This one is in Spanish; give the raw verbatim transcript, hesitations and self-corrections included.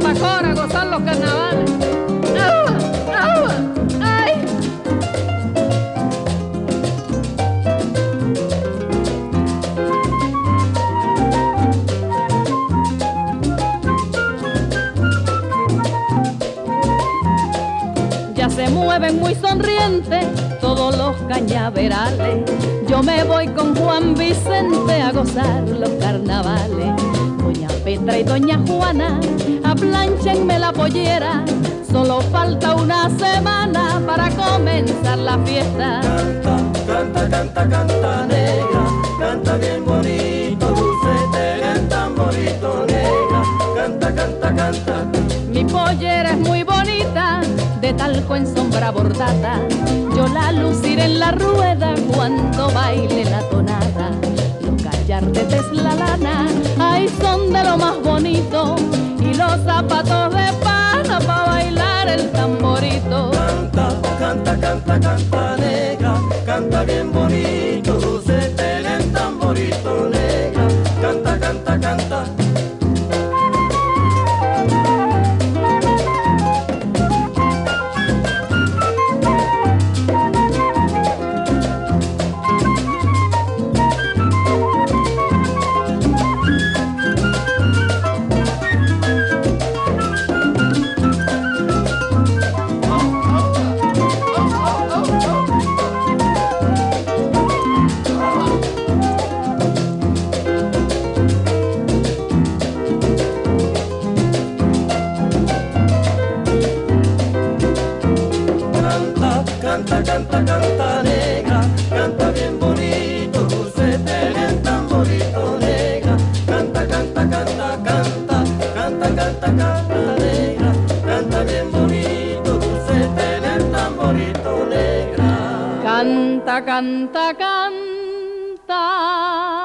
Pacora a gozar los carnavales. ¡Agua! ¡Agua! ¡Ay! Ya se mueven muy sonrientes todos los cañaverales. Yo me voy con Juan Vicente a gozar los carnavales. Doña Petra y doña Juana aplánchenme la pollera. Solo falta una semana para comenzar la fiesta. Canta, canta, canta, canta negra, canta bien bonito, dulce, el tamborito negra, canta, canta, canta. Mi pollera es muy bonita, de talco en sombra bordada. Yo la luciré en la rueda cuando baile la tonada. Los gallardetes, la lana, ahí son de lo más bonito. Y los zapatos de pana pa' bailar el tamborito. Canta, canta, canta, canta negra, canta bien bonito, dulce, el tamborito negra, canta, canta, canta. Canta, canta, canta negra, canta bien bonito, dulce, el tamborito negra, canta, canta, canta, canta, canta, canta, canta negra, canta bien bonito, dulce, el tamborito negra. Canta, canta, canta.